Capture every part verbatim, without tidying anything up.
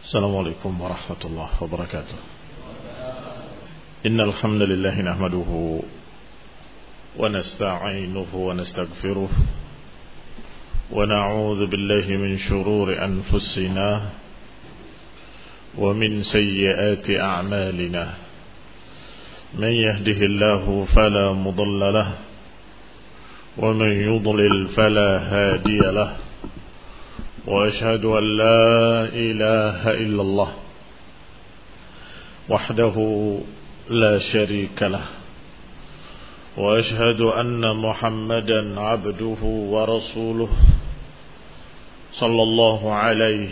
السلام عليكم ورحمة الله وبركاته. إن الحمد لله نحمده ونستعينه ونستغفره ونعوذ بالله من شرور أنفسنا ومن سيئات أعمالنا. من يهده الله فلا مضل له ومن يضلل فلا هادي له، وأشهد أن لا إله إلا الله وحده لا شريك له، وأشهد أن محمدا عبده ورسوله صلى الله عليه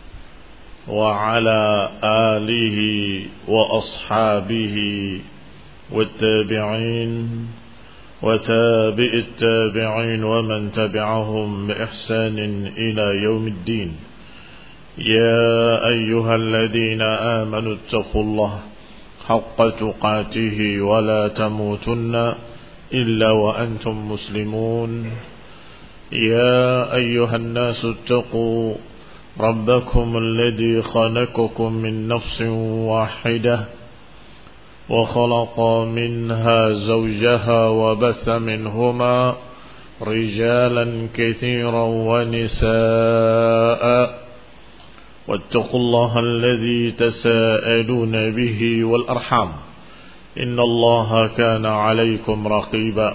وعلى آله وأصحابه والتابعين وتابع التابعين ومن تبعهم بإحسان إلى يوم الدين. يا أيها الذين آمنوا اتقوا الله حق تقاته ولا تموتن إلا وأنتم مسلمون. يا أيها الناس اتقوا ربكم الذي خلقكم من نفس واحدة وخلق منها زوجها وبث منهما رجالا كثيرا ونساء، واتقوا الله الذي تساءلون به والأرحام إن الله كان عليكم رقيبا.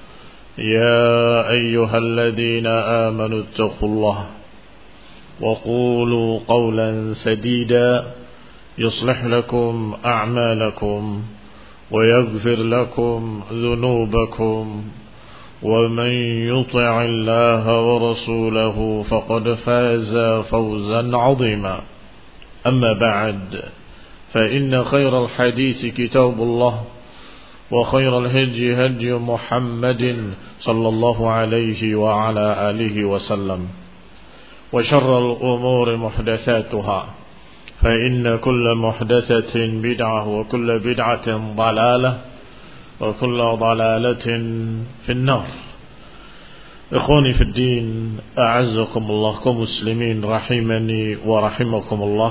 يا أيها الذين آمنوا اتقوا الله وقولوا قولا سديدا يصلح لكم أعمالكم ويغفر لكم ذنوبكم، ومن يطع الله ورسوله فقد فاز فوزا عظيما. أما بعد، فإن خير الحديث كتاب الله، وخير الهدي هدي محمد صلى الله عليه وعلى آله وسلم، وشر الأمور محدثاتها، فإن كل محدثة بدعة وكل بدعة ضلالة وكل ضلالة في النار. إخواني في الدين، أعزكم الله كمسلمين رحمني ورحمكم الله.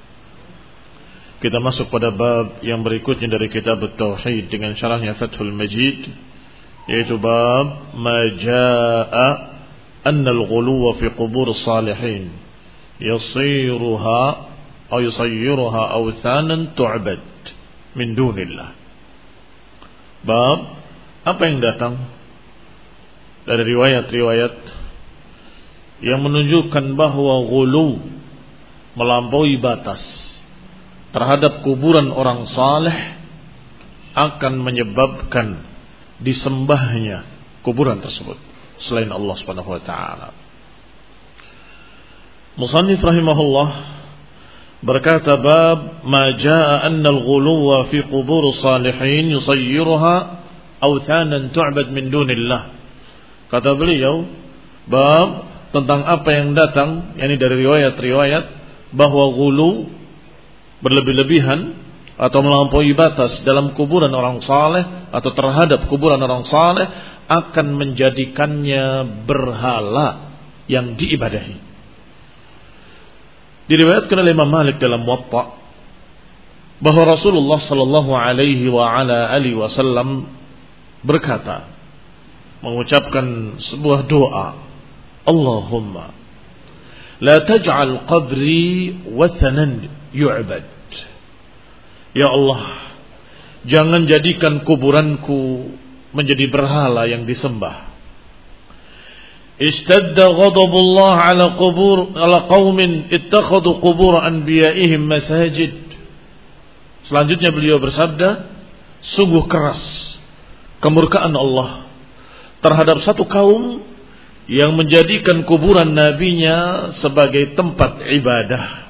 Kita masuk pada bab yang berikutnya dari kitab At-Tauhid dengan syarahnya Fathul Majid, yaitu bab ma jaa'a anna al-ghuluwa fi qubur as-salihin yasiruha aw yusayyiruha awthanan tu'bad min dunillah. Bab apa yang datang dari riwayat-riwayat yang menunjukkan bahwa ghulu, melampaui batas terhadap kuburan orang saleh, akan menyebabkan disembahnya kuburan tersebut selain Allah Subhanahu wa taala. Musannif rahimahullah berkata, bab ma jaa anna al-ghuluwa fi qubur salihin yusayyiruha awthanan tu'bad min dunillah. Kata beliau, bab tentang apa yang datang, yakni dari riwayat-riwayat bahwa ghulu, berlebih-lebihan atau melampaui batas dalam kuburan orang saleh atau terhadap kuburan orang saleh, akan menjadikannya berhala yang diibadahi. Diriwayatkan oleh Imam Malik dalam Muwatta bahwa Rasulullah sallallahu alaihi wa ala alihi wasallam berkata, mengucapkan sebuah doa, Allahumma la taj'al qabri wathanan yu'bad. Ya Allah, jangan jadikan kuburanku menjadi berhala yang disembah. Istadda ghadabullah ala qubur ala qaumin ittakhadhu qubur anbiya'ihim masajid. Selanjutnya beliau bersabda, sungguh keras kemurkaan Allah terhadap satu kaum yang menjadikan kuburan nabinya sebagai tempat ibadah.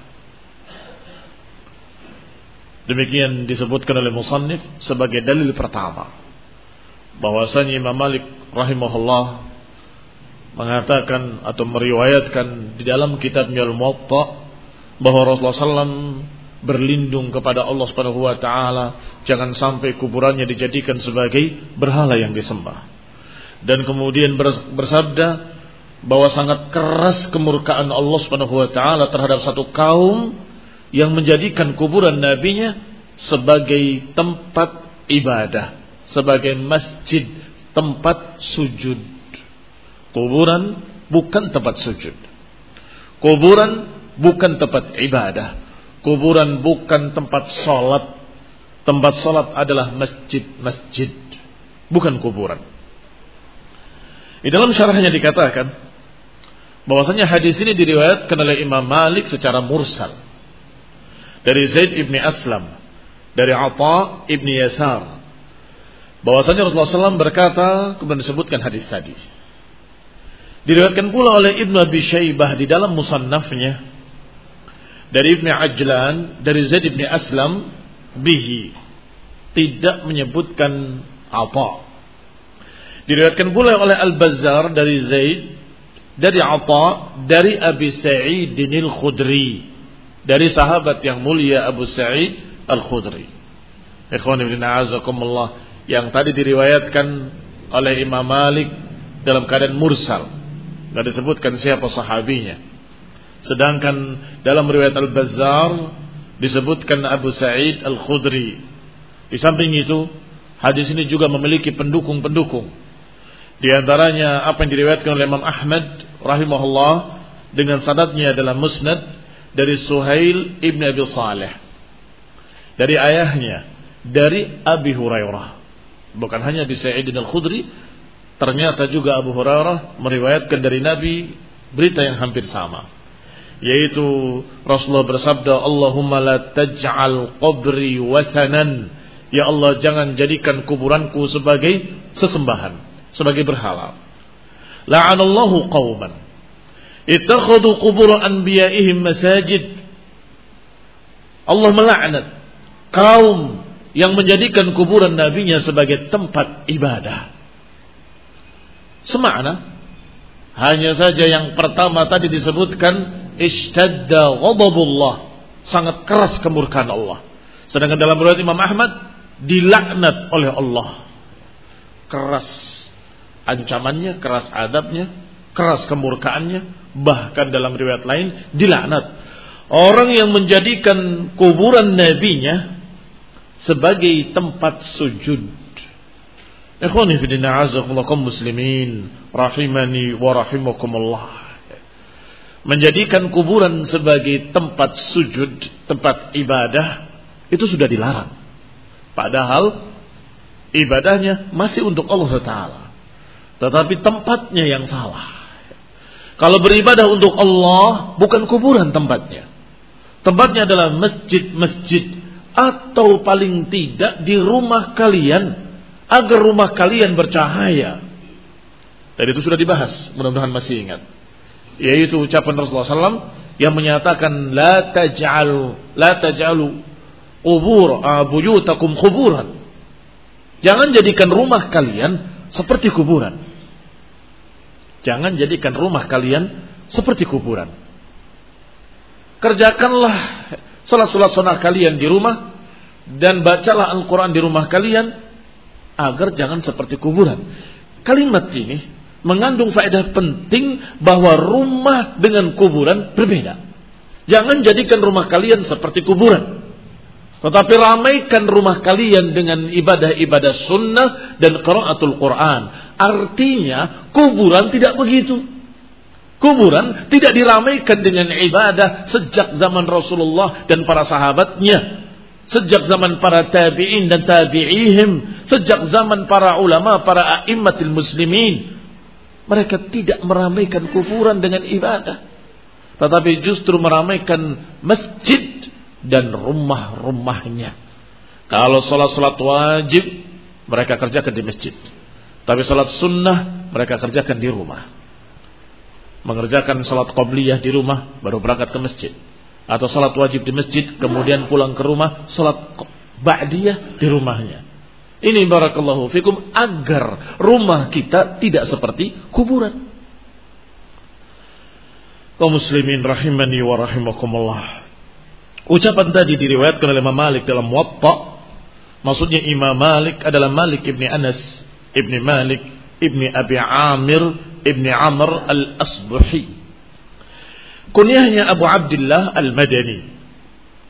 Demikian disebutkan oleh musannif sebagai dalil pertama bahwasanya Imam Malik rahimahullah mengatakan atau meriwayatkan di dalam kitabnya Al-Muwatta bahwa Rasulullah sallallahu alaihi wasallam berlindung kepada Allah Subhanahu wa taala jangan sampai kuburannya dijadikan sebagai berhala yang disembah. Dan kemudian bersabda bahwa sangat keras kemurkaan Allah Subhanahu wa taala terhadap satu kaum yang menjadikan kuburan nabinya sebagai tempat ibadah, sebagai masjid, tempat sujud. Kuburan bukan tempat sujud. Kuburan bukan tempat ibadah. Kuburan bukan tempat sholat. Tempat sholat adalah masjid-masjid, bukan kuburan. Di dalam syarahnya dikatakan bahwasanya hadis ini diriwayatkan oleh Imam Malik secara mursal dari Zaid ibni Aslam, dari Atha ibni Yasar, bahwasanya Rasulullah shallallahu alaihi wasallam berkata, kemudian disebutkan hadis tadi. Diriwayatkan pula oleh Ibnu Abi Syaibah di dalam musannafnya dari Ibnu Ajlan, dari Zaid ibni Aslam bihi, tidak menyebutkan Atha. Diriwayatkan pula oleh Al-Bazzar dari Zaid, dari Atha, dari Abi Sa'id Al-Khudri, dari sahabat yang mulia Abu Sa'id Al-Khudri. Ikhwan ibn a'azakumullah, yang tadi diriwayatkan oleh Imam Malik dalam keadaan mursal, tidak disebutkan siapa sahabinya. Sedangkan dalam riwayat Al-Bazzar disebutkan Abu Sa'id Al-Khudri. Di samping itu, hadis ini juga memiliki pendukung-pendukung. Di antaranya apa yang diriwayatkan oleh Imam Ahmad rahimahullah dengan sanadnya dalam Musnad dari Suhail ibn Abi Saleh, dari ayahnya, dari Abi Hurairah. Bukan hanya Abi Sa'id Al-Khudri, ternyata juga Abu Hurairah meriwayatkan dari Nabi berita yang hampir sama, yaitu Rasulullah bersabda, Allahumma la taj'al qabri wathanan, ya Allah jangan jadikan kuburanku sebagai sesembahan, sebagai berhala. La'anallahu qauman ittakhadhu qubur anbiya'ihim masajid. Allah melaknat kaum yang menjadikan kuburan nabinya sebagai tempat ibadah. Semakna, hanya saja yang pertama tadi disebutkan ishtadda ghadabullah, sangat keras kemurkaan Allah. Sedangkan dalam riwayat Imam Ahmad dilaknat oleh Allah. Keras ancamannya, keras adabnya, keras kemurkaannya. Bahkan dalam riwayat lain dilaknat orang yang menjadikan kuburan nabinya sebagai tempat sujud. Ikhwani fi din, a'azakumullah kaum muslimin rahimani wa rahimakumullah. Menjadikan kuburan sebagai tempat sujud, tempat ibadah, itu sudah dilarang. Padahal ibadahnya masih untuk Allah Ta'ala, tetapi tempatnya yang salah. Kalau beribadah untuk Allah, bukan kuburan tempatnya. Tempatnya adalah masjid-masjid, atau paling tidak di rumah kalian, agar rumah kalian bercahaya. Dan itu sudah dibahas, mudah-mudahan masih ingat, yaitu ucapan Rasulullah shallallahu alaihi wasallam yang menyatakan la taj'alu la taj'alu qubur buyutakum quburan. Jangan jadikan rumah kalian seperti kuburan. Jangan jadikan rumah kalian seperti kuburan. Kerjakanlah salat-salat sunnah kalian di rumah, dan bacalah Al-Quran di rumah kalian, agar jangan seperti kuburan. Kalimat ini mengandung faedah penting bahwa rumah dengan kuburan berbeda. Jangan jadikan rumah kalian seperti kuburan, tetapi ramaikan rumah kalian dengan ibadah-ibadah sunnah dan qiraatul Quran. Artinya kuburan tidak begitu. Kuburan tidak diramaikan dengan ibadah sejak zaman Rasulullah dan para sahabatnya, sejak zaman para tabi'in dan tabi'ihim, sejak zaman para ulama, para a'immatul muslimin. Mereka tidak meramaikan kuburan dengan ibadah, tetapi justru meramaikan masjid dan rumah-rumahnya. Kalau salat-salat wajib mereka kerjakan di masjid, tapi salat sunnah mereka kerjakan di rumah. Mengerjakan salat qabliyah di rumah, baru berangkat ke masjid. Atau salat wajib di masjid, kemudian pulang ke rumah, salat ba'diyah di rumahnya. Ini barakallahu fikum, agar rumah kita tidak seperti kuburan. Kaum muslimin rahimani wa rahimakumullah. Ucapan tadi diriwayatkan oleh Imam Malik dalam Muwatta. Maksudnya Imam Malik adalah Malik ibni Anas ibni Malik ibni Abi Amir ibni Amr al-Asbuhi. Kunyahnya Abu Abdullah al-Madani.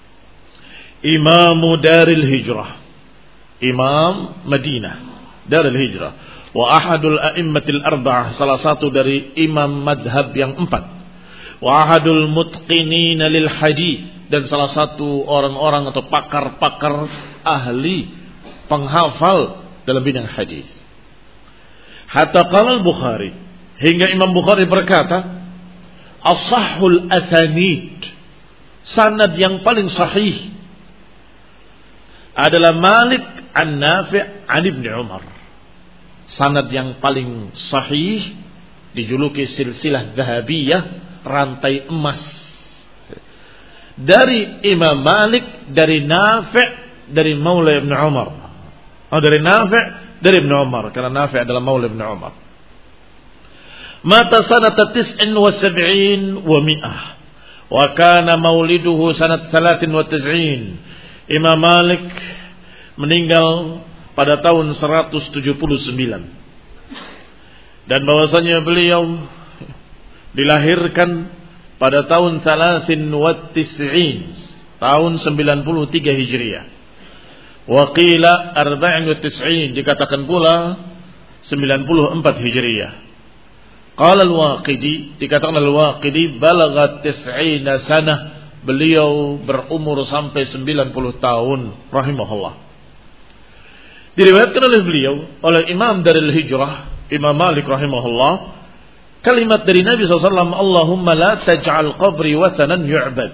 Imamu Daril Hijrah, Imam Madinah Daril Hijrah, wa ahadul a'immatil arba'ah, salah satu dari imam madhab yang empat, wa ahadul mutqinina lil hadis, dan salah satu orang-orang atau pakar-pakar ahli penghafal dalam bidang hadis. Hatta qala al-Bukhari, hingga Imam Bukhari berkata, as-sahhul asanid, sanad yang paling sahih adalah Malik an Nafi' an Ibn Umar. Sanad yang paling sahih dijuluki silsilah dhahabiyah, rantai emas, dari Imam Malik, dari Nafi', dari Maula Ibn Umar. Oh, dari Nafi', dari Ibn Umar, karena Nafi' adalah Maula Ibn Umar. Mata sanata tis'in wa sab'in wa mi'ah, wa kana mauliduhu sanat thalathin wa tis'in. Imam Malik meninggal pada tahun seratus tujuh puluh sembilan, dan bahwasanya beliau dilahirkan pada tahun thalathin wa tis'in, tahun sembilan puluh tiga Hijriah. Wa qila arba'in wa tis'in, dikatakan pula sembilan puluh empat Hijriah. Qala al-Waqidi, dikatakan al-Waqidi balaghat tis'ina sanah, beliau berumur sampai sembilan puluh tahun rahimahullah. Diriwayatkan oleh beliau, oleh Imam Daril Hijrah, Imam Malik rahimahullah, kalimat dari Nabi shallallahu alaihi wasallam, Allahumma la taj'al qabri wathanan yu'bad.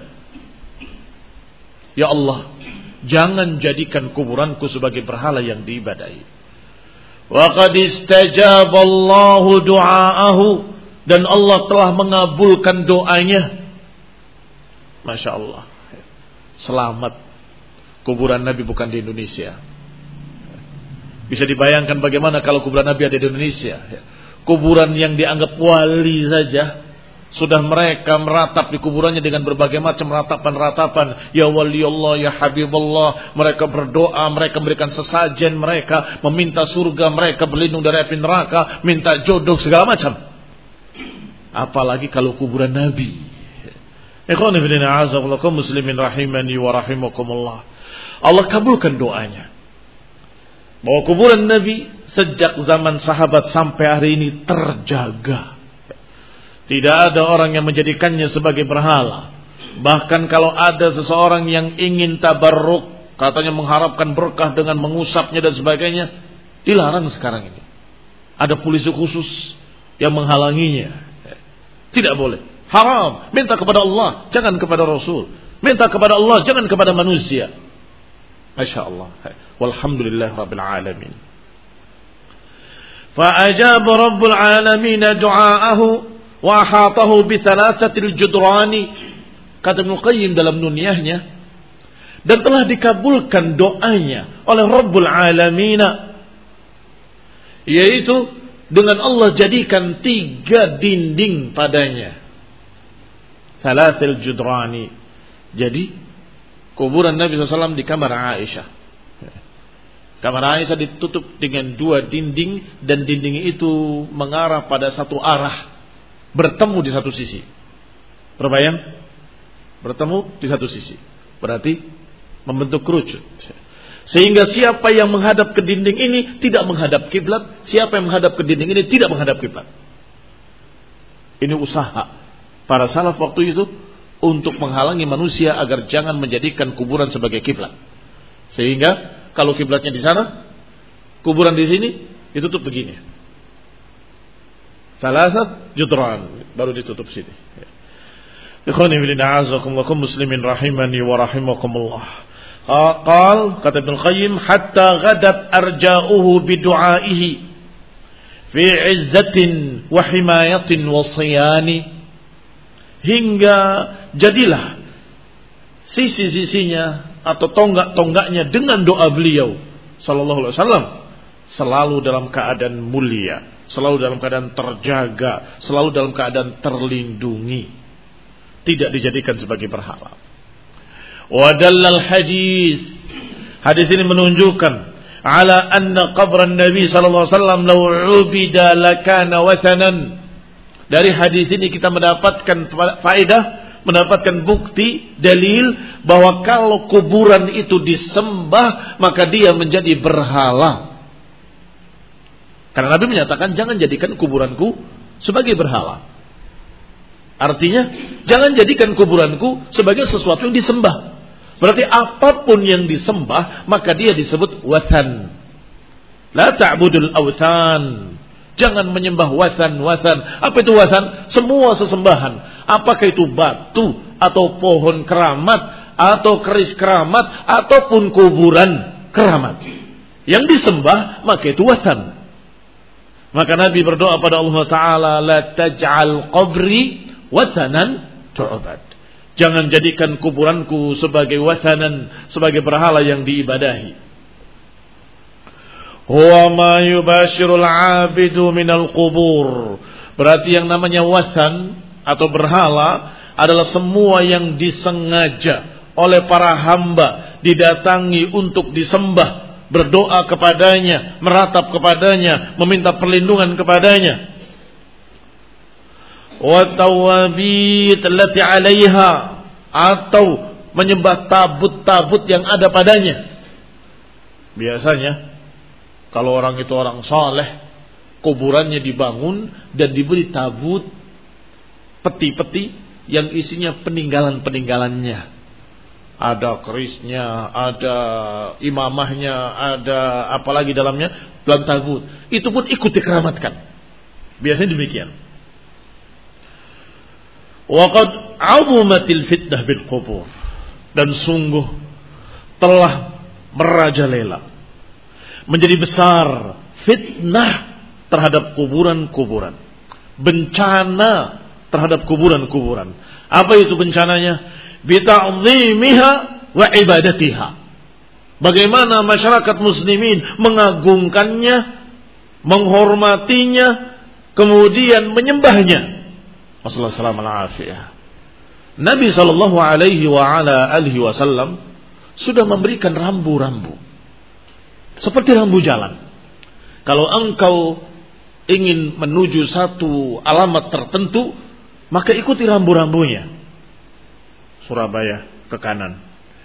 Ya Allah, jangan jadikan kuburanku sebagai berhala yang diibadahi. Wa qad istajaba Allahu du'aahu, dan Allah telah mengabulkan doanya. Masya Allah. Selamat. Kuburan Nabi bukan di Indonesia. Bisa dibayangkan bagaimana kalau kuburan Nabi ada di Indonesia. Kuburan yang dianggap wali saja, sudah mereka meratap di kuburannya dengan berbagai macam ratapan-ratapan. Ya wali Allah, ya Habibullah. Mereka berdoa, mereka memberikan sesajen, mereka meminta surga, mereka berlindung dari api neraka, minta jodoh, segala macam. Apalagi kalau kuburan Nabi. Ikhwani fillah, a'azakumullah, muslimin rahimani wa rahimakumullah. Allah kabulkan doanya, bahwa kuburan Nabi sejak zaman sahabat sampai hari ini terjaga. Tidak ada orang yang menjadikannya sebagai berhala. Bahkan kalau ada seseorang yang ingin tabarruk, katanya mengharapkan berkah dengan mengusapnya dan sebagainya, dilarang sekarang ini. Ada polisi khusus yang menghalanginya. Tidak boleh. Haram. Minta kepada Allah, jangan kepada Rasul. Minta kepada Allah, jangan kepada manusia. Masya Allah. Walhamdulillah Rabbil Alamin. Fa'ajab Rabbul Alamin du'aahu wa ahatahu bi thalathatil judrani. Kata Ibnu Qayyim dalam nuniyahnya, dan telah dikabulkan doanya oleh Rabbul Alamin, yaitu dengan Allah jadikan tiga dinding padanya. Thalathatil judrani. Jadi kuburan Nabi shallallahu alaihi wasallam di kamar Aisyah. Kamar Aisyah ditutup dengan dua dinding, dan dinding itu mengarah pada satu arah, bertemu di satu sisi. Terbayang? Bertemu di satu sisi. Berarti membentuk kerucut. Sehingga siapa yang menghadap ke dinding ini tidak menghadap kiblat, siapa yang menghadap ke dinding ini tidak menghadap kiblat. Ini usaha para salaf waktu itu untuk menghalangi manusia agar jangan menjadikan kuburan sebagai kiblat. Sehingga kalau kiblatnya di sana, kuburan di sini ditutup begini. Salasat judran, baru ditutup sini. Ikhwani fillah, a'azakumullah, muslimin rahimani wa rahimakumullah. Qal, kata Ibnu Qayyim, hatta ghadat arja'uhu bidu'aihi fi 'izzatin wa himayatin wa siyani. Hingga jadilah sisi-sisinya atau tonggak-tonggaknya dengan doa beliau sallallahu alaihi wasallam selalu dalam keadaan mulia, selalu dalam keadaan terjaga, selalu dalam keadaan terlindungi, tidak dijadikan sebagai berhala. Wa dallal hadis, hadis ini menunjukkan ala anna qabran Nabi sallallahu alaihi wasallam law ubida lakana wathanan. Dari hadis ini kita mendapatkan faedah mendapatkan bukti, dalil bahwa kalau kuburan itu disembah maka dia menjadi berhala. Karena Nabi menyatakan jangan jadikan kuburanku sebagai berhala. Artinya jangan jadikan kuburanku sebagai sesuatu yang disembah. Berarti apapun yang disembah maka dia disebut wathan. La ta'budul awthan. Jangan menyembah wathan-wathan. Apa itu wathan? Semua sesembahan. Apakah itu batu atau pohon keramat atau keris keramat ataupun kuburan keramat. Yang disembah maka itu wathan. Maka Nabi berdoa pada Allah Ta'ala, la taj'al qabri wathanan tu'bad. Jangan jadikan kuburanku sebagai wathanan, sebagai berhala yang diibadahi. Huwa ma yubashirul abidu minal qubur. Berarti yang namanya wathan atau berhala adalah semua yang disengaja oleh para hamba didatangi untuk disembah, berdoa kepadanya, meratap kepadanya, meminta perlindungan kepadanya. Wa tawabit allati 'alaiha, atau menyembah tabut-tabut yang ada padanya. Biasanya kalau orang itu orang saleh, kuburannya dibangun dan diberi tabut, peti-peti yang isinya peninggalan-peninggalannya. Ada kerisnya, ada imamahnya, ada apalagi dalamnya, dalam tabut. Itu pun ikut dikeramatkan. Biasanya demikian. Wa qad 'azumatil fitnah bil qubur. Dan sungguh telah merajalela, menjadi besar fitnah terhadap kuburan-kuburan, bencana terhadap kuburan-kuburan. Apa itu bencananya? Bita'zimiha wa ibadatiha. Bagaimana masyarakat muslimin mengagungkannya, menghormatinya, kemudian menyembahnya. Wassalamualaikum warahmatullahi wabarakatuh. Nabi sallallahu alaihi wa ala alihi wasallam sudah memberikan rambu-rambu. Seperti rambu jalan. Kalau engkau ingin menuju satu alamat tertentu, maka ikuti rambu-rambunya. Surabaya ke kanan,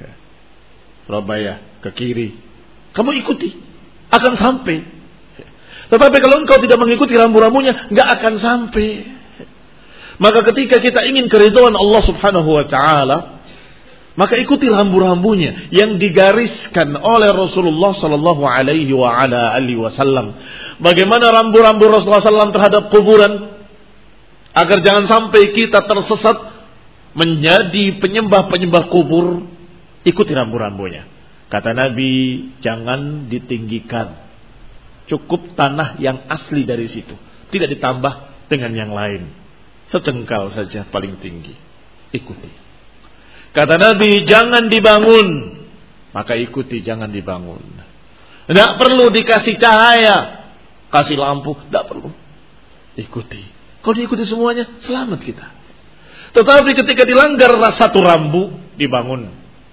Surabaya ke kiri. Kamu ikuti, akan sampai. Tetapi kalau engkau tidak mengikuti rambu-rambunya, nggak akan sampai. Maka ketika kita ingin keridhaan Allah Subhanahu wa Ta'ala, maka ikuti rambu-rambunya yang digariskan oleh Rasulullah sallallahu alaihi wa ala alihi wasallam. Bagaimana rambu-rambu Rasulullah sallallahu alaihi wasallam terhadap kuburan, agar jangan sampai kita tersesat menjadi penyembah-penyembah kubur. Ikuti rambu-rambunya. Kata Nabi, jangan ditinggikan. Cukup tanah yang asli dari situ, tidak ditambah dengan yang lain. Secengkal saja paling tinggi. Ikuti. Kata Nabi, jangan dibangun. Maka ikuti, jangan dibangun. Tidak perlu dikasih cahaya, kasih lampu, tidak perlu. Ikuti. Kalau diikuti semuanya, selamat kita. Tetapi ketika dilanggar satu rambu, dibangun.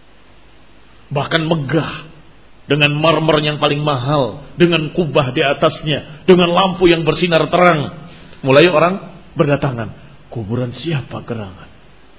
Bahkan megah, dengan marmer yang paling mahal, dengan kubah di atasnya, dengan lampu yang bersinar terang. Mulai orang berdatangan. Kuburan siapa gerangan?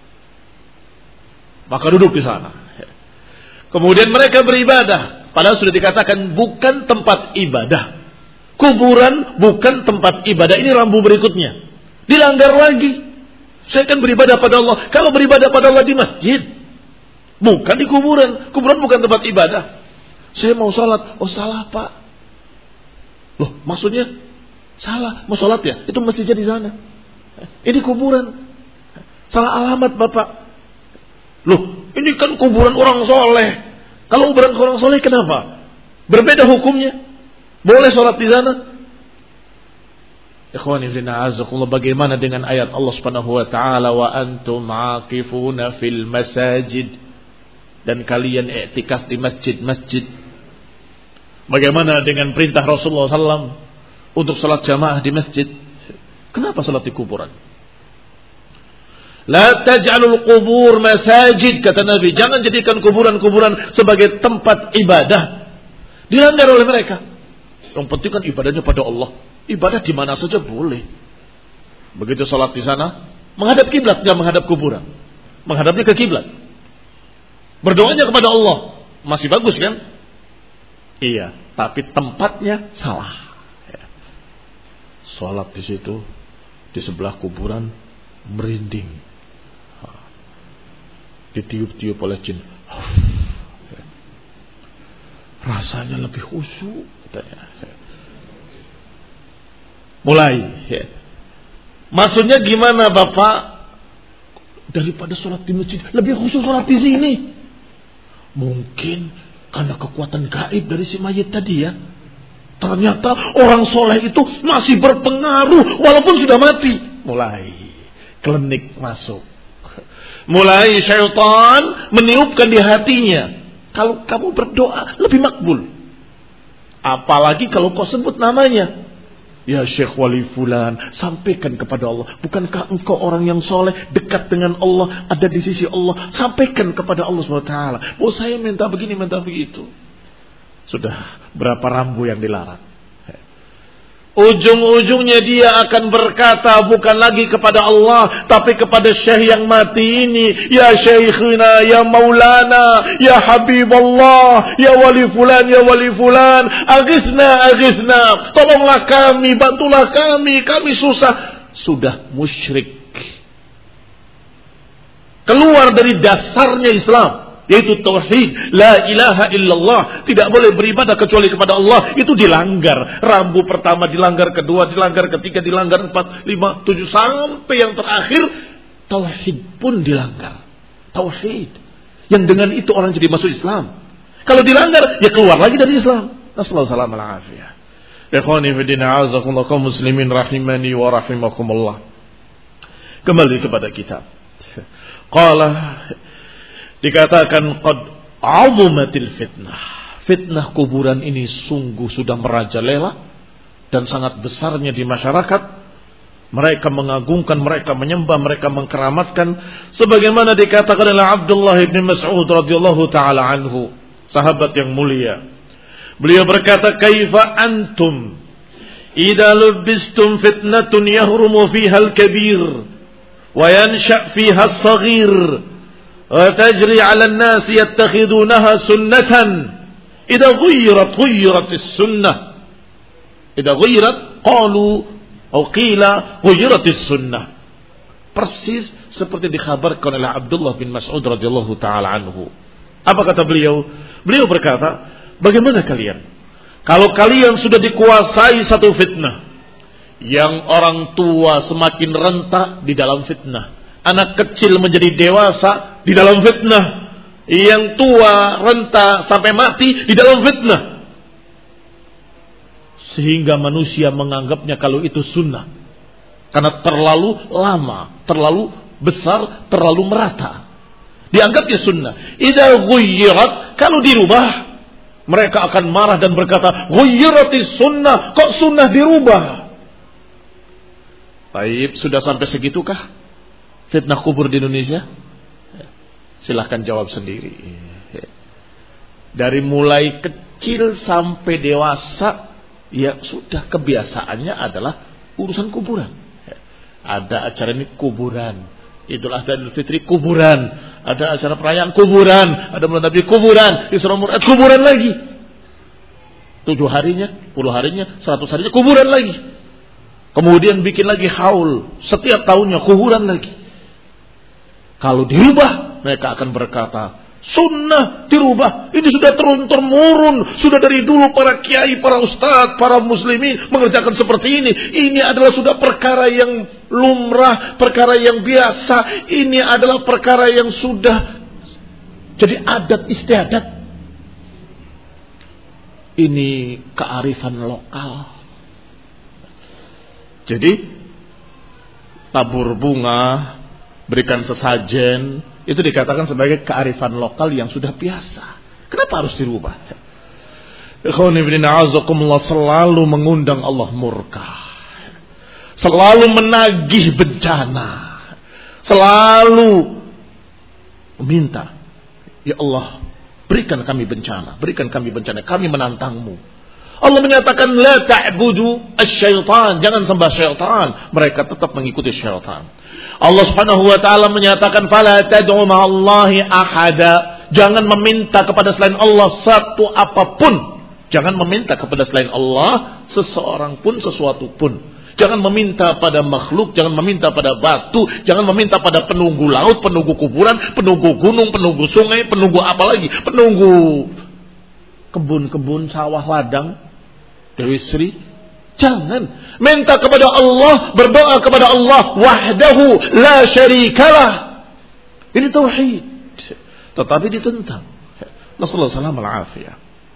Maka duduk di sana. Kemudian mereka beribadah. Padahal sudah dikatakan bukan tempat ibadah. Kuburan bukan tempat ibadah. Ini rambu berikutnya. Dilanggar lagi. Saya kan beribadah pada Allah. Kalau beribadah pada Allah di masjid, bukan di kuburan. Kuburan bukan tempat ibadah. Saya mau sholat. Oh salah pak. Loh maksudnya salah. Mau sholat ya? Itu masjidnya di sana. Ini kuburan. Salah alamat bapak. Loh, ini kan kuburan orang soleh. Kalau kuburan orang soleh kenapa? Berbeda hukumnya. Boleh sholat di sana. Ikhwani fillah azakumullah, bagaimana dengan ayat Allah Subhanahu wa taala, wa antum aqifuna fil masajid, dan kalian i'tikaf di masjid-masjid. Bagaimana dengan perintah Rasulullah sallallahu alaihi wasallam untuk salat jamaah di masjid? Kenapa salat di kuburan? La taj'alul qubur masajid, kata Nabi, jangan jadikan kuburan-kuburan sebagai tempat ibadah. Dilanggar oleh mereka. Yang penting kan ibadahnya pada Allah. Ibadah di mana saja boleh. Begitu salat di sana, menghadap kiblat, enggak menghadap kuburan. menghadapnya ke kiblat. Berdoanya kepada Allah. Masih bagus kan? Iya, tapi tempatnya salah. Ya. Salat di situ, di sebelah kuburan, merinding. Ditiup-tiup oleh jin. Ya. Rasanya lebih khusyuk, katanya. Mulai. Ya. Maksudnya gimana Bapak? Daripada sholat di masjid, lebih khusus sholat di sini. Mungkin karena kekuatan gaib dari si mayit tadi ya. Ternyata orang soleh itu masih berpengaruh walaupun sudah mati. Mulai klinik masuk. Mulai syaitan meniupkan di hatinya. Kalau kamu berdoa lebih makbul. Apalagi kalau kau sebut namanya. Ya Syekh Wali Fulan, sampaikan kepada Allah. Bukankah engkau orang yang soleh, dekat dengan Allah, ada di sisi Allah. Sampaikan kepada Allah subhanahu wa taala. Oh saya minta begini, minta begitu. Sudah berapa rambu yang dilarang. Ujung-ujungnya dia akan berkata bukan lagi kepada Allah, tapi kepada syekh yang mati ini. Ya Syekhina, ya Maulana, ya Habibullah, ya Wali Fulan, ya Wali Fulan. Aghithna, aghithna. Tolonglah kami, bantulah kami, kami susah. Sudah musyrik. Keluar dari dasarnya Islam. Yaitu tauhid, la ilaha illallah, tidak boleh beribadah kecuali kepada Allah. Itu dilanggar. Rambu pertama dilanggar, kedua dilanggar, ketiga dilanggar, empat, lima, tujuh, sampai yang terakhir tauhid pun dilanggar. Tauhid yang dengan itu orang jadi masuk Islam. Kalau dilanggar ya keluar lagi dari Islam. Nasallahu alaihi wasallam. Ikhwani fi din, a'azakumullah kaum muslimin rahimani wa rahimakumullah. Kembali kepada kitab. Qala, dikatakan qad azumatil fitnah. Fitnah kuburan ini sungguh sudah merajalela dan sangat besarnya di masyarakat. Mereka mengagungkan, mereka menyembah, mereka mengkeramatkan, sebagaimana dikatakan oleh Abdullah bin Mas'ud radhiyallahu taala anhu, sahabat yang mulia. Beliau berkata, "Kaifa antum idza lubistum fitnatun yahrumu fiha al-kabir wa yansha fiha as-saghir." وتجري على الناس يتخذونها سنة إذا غيرت غيرت السنة إذا غيرت قالوا أو قيل غيرت السنة. Persis seperti dikhabarkan oleh Abdullah bin Mas'ud radhiyallahu taala anhu. Apa kata beliau? Beliau berkata, bagaimana kalian kalau kalian sudah dikuasai satu fitnah, yang orang tua semakin rentak di dalam fitnah, anak kecil menjadi dewasa di dalam fitnah, yang tua renta sampai mati di dalam fitnah, sehingga manusia menganggapnya kalau itu sunnah karena terlalu lama, terlalu besar, terlalu merata, dianggapnya sunnah. Idza ghuyyirat, kalau dirubah mereka akan marah dan berkata, ghuyyiratis sunnah, kok sunnah dirubah? Baik, sudah sampai segitukah fitnah kubur di Indonesia? Silahkan jawab sendiri. Dari mulai kecil sampai dewasa, ya sudah kebiasaannya adalah urusan kuburan. Ada acara ini kuburan, Idul Adha, Idul Fitri kuburan, ada acara perayaan kuburan, ada Maulid Nabi kuburan, Isra Mi'raj kuburan lagi. Tujuh harinya, puluh harinya, seratus harinya kuburan lagi. Kemudian bikin lagi haul, setiap tahunnya kuburan lagi. Kalau dirubah, mereka akan berkata, sunnah dirubah. Ini sudah turun-temurun. Sudah dari dulu para kiai, para ustadz, para muslimin mengerjakan seperti ini. Ini adalah sudah perkara yang lumrah, perkara yang biasa. Ini adalah perkara yang sudah jadi adat istiadat. Ini kearifan lokal. Jadi, tabur bunga, berikan sesajen, itu dikatakan sebagai kearifan lokal yang sudah biasa. Kenapa harus dirubah? Ikhwani fillah, a'azakumullah, selalu mengundang Allah murka, selalu menagih bencana, selalu meminta, ya Allah, berikan kami bencana, berikan kami bencana, kami menantangmu. Allah menyatakan la ta'budu asy-syaitan, jangan sembah syaitan. Mereka tetap mengikuti syaitan. Allah Subhanahu wa taala menyatakan fala tad'u ma'allahi ahada, jangan meminta kepada selain Allah satu apapun. Jangan meminta kepada selain Allah seseorang pun, sesuatu pun. Jangan meminta pada makhluk, jangan meminta pada batu, jangan meminta pada penunggu laut, penunggu kuburan, penunggu gunung, penunggu sungai, penunggu apa lagi? Penunggu kebun-kebun, sawah, ladang. Dewi Sri, jangan. Minta kepada Allah, berdoa kepada Allah wahdahu la syarikalah. Ini tauhid. Tetapi ditentang. Nasallahu alaihi wasallam.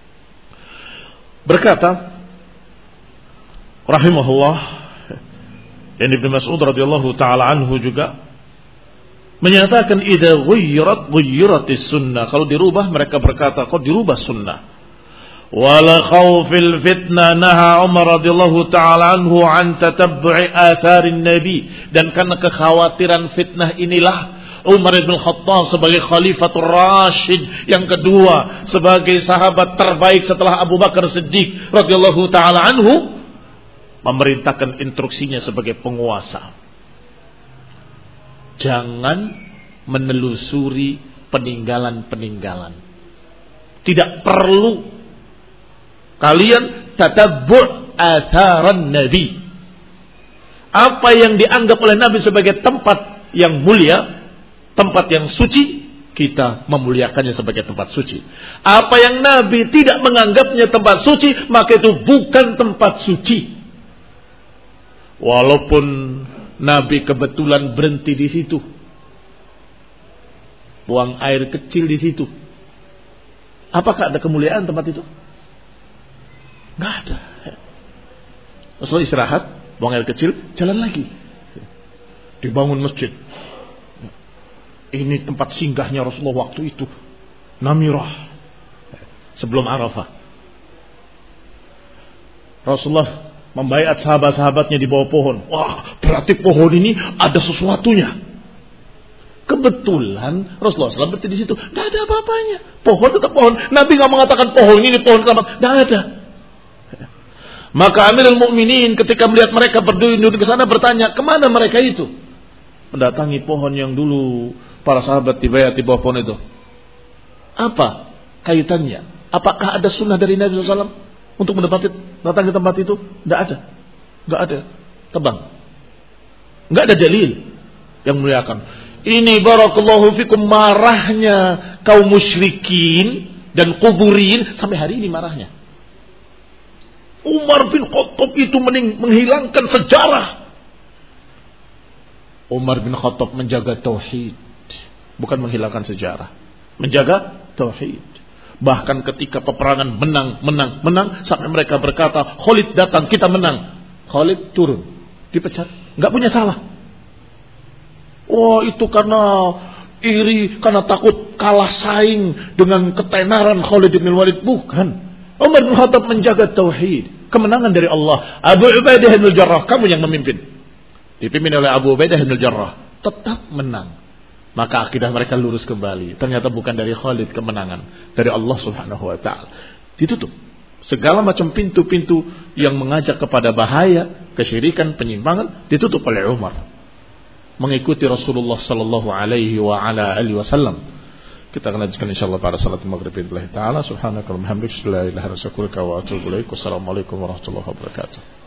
Berkata rahimahullah, yang Ibnu Mas'ud radhiyallahu taala anhu juga menyatakan idza ghayyirat ghayyiratis sunnah. Kalau dirubah, mereka berkata kok dirubah sunnah. Wala khawfil fitnah naha Umar radhiyallahu ta'ala anhu an tatabbu'i atharin nabi. Dan karena kekhawatiran fitnah inilah Umar bin Khattab sebagai Khalifatul Rashid yang kedua, sebagai sahabat terbaik setelah Abu Bakar Siddiq radhiyallahu ta'ala anhu, memerintahkan instruksinya sebagai penguasa. Jangan menelusuri peninggalan-peninggalan. Tidak perlu kalian tatabbu' atharan Nabi. Apa yang dianggap oleh Nabi sebagai tempat yang mulia, tempat yang suci, kita memuliakannya sebagai tempat suci. Apa yang Nabi tidak menganggapnya tempat suci, maka itu bukan tempat suci. Walaupun Nabi kebetulan berhenti di situ, buang air kecil di situ, apakah ada kemuliaan tempat itu? Nggak ada. Rasul istirahat, buang air kecil, jalan lagi. Dibangun masjid. Ini tempat singgahnya Rasulullah waktu itu, Namirah, sebelum Arafah. Rasulullah membaiat sahabat-sahabatnya di bawah pohon. Wah, berarti pohon ini ada sesuatunya. Kebetulan Rasulullah shallallahu alaihi wasallam berarti di situ, nggak ada apa-apanya. Pohon tetap pohon. Nabi nggak mengatakan pohon ini pohon keramat, nggak ada. Maka Amirul Mukminin ketika melihat mereka berduyun-duyun ke sana bertanya, kemana mereka itu? Mendatangi pohon yang dulu para sahabat dibaiat di bawah pohon itu. Apa kaitannya? Apakah ada sunnah dari Nabi shallallahu alaihi wasallam untuk mendapati datang ke tempat itu? Tidak ada, tidak ada. Tebang, tidak ada dalil yang memuliakan. Ini barakallahu fikum marahnya kaum musyrikin dan kuburin sampai hari ini marahnya. Umar bin Khattab itu menghilangkan sejarah. Umar bin Khattab menjaga tauhid, bukan menghilangkan sejarah. Menjaga tauhid. Bahkan ketika peperangan menang, menang, menang, sampai mereka berkata, Khalid datang, kita menang. Khalid turun, dipecat, nggak punya salah. Wah, itu karena iri, karena takut kalah saing dengan ketenaran Khalid bin Walid. Bukan. Umar bin Khattab menjaga tauhid, kemenangan dari Allah. Abu Ubaidah bin Jarrah, kamu yang memimpin, dipimpin oleh Abu Ubaidah bin Jarrah, tetap menang. Maka akidah mereka lurus kembali. Ternyata bukan dari Khalid kemenangan, dari Allah Subhanahu wa taala. Ditutup segala macam pintu-pintu yang mengajak kepada bahaya, kesyirikan, penyimpangan, ditutup oleh Umar. Mengikuti Rasulullah sallallahu alaihi wa ala alihi wasallam. Kita akan lanjutkan insyaallah pada salat maghrib billahi taala. Subhanakallahumma hamdika la ilaha illa anta astaghfiruka wa atubu ilaik. Wassalamualaikum warahmatullahi wabarakatuh.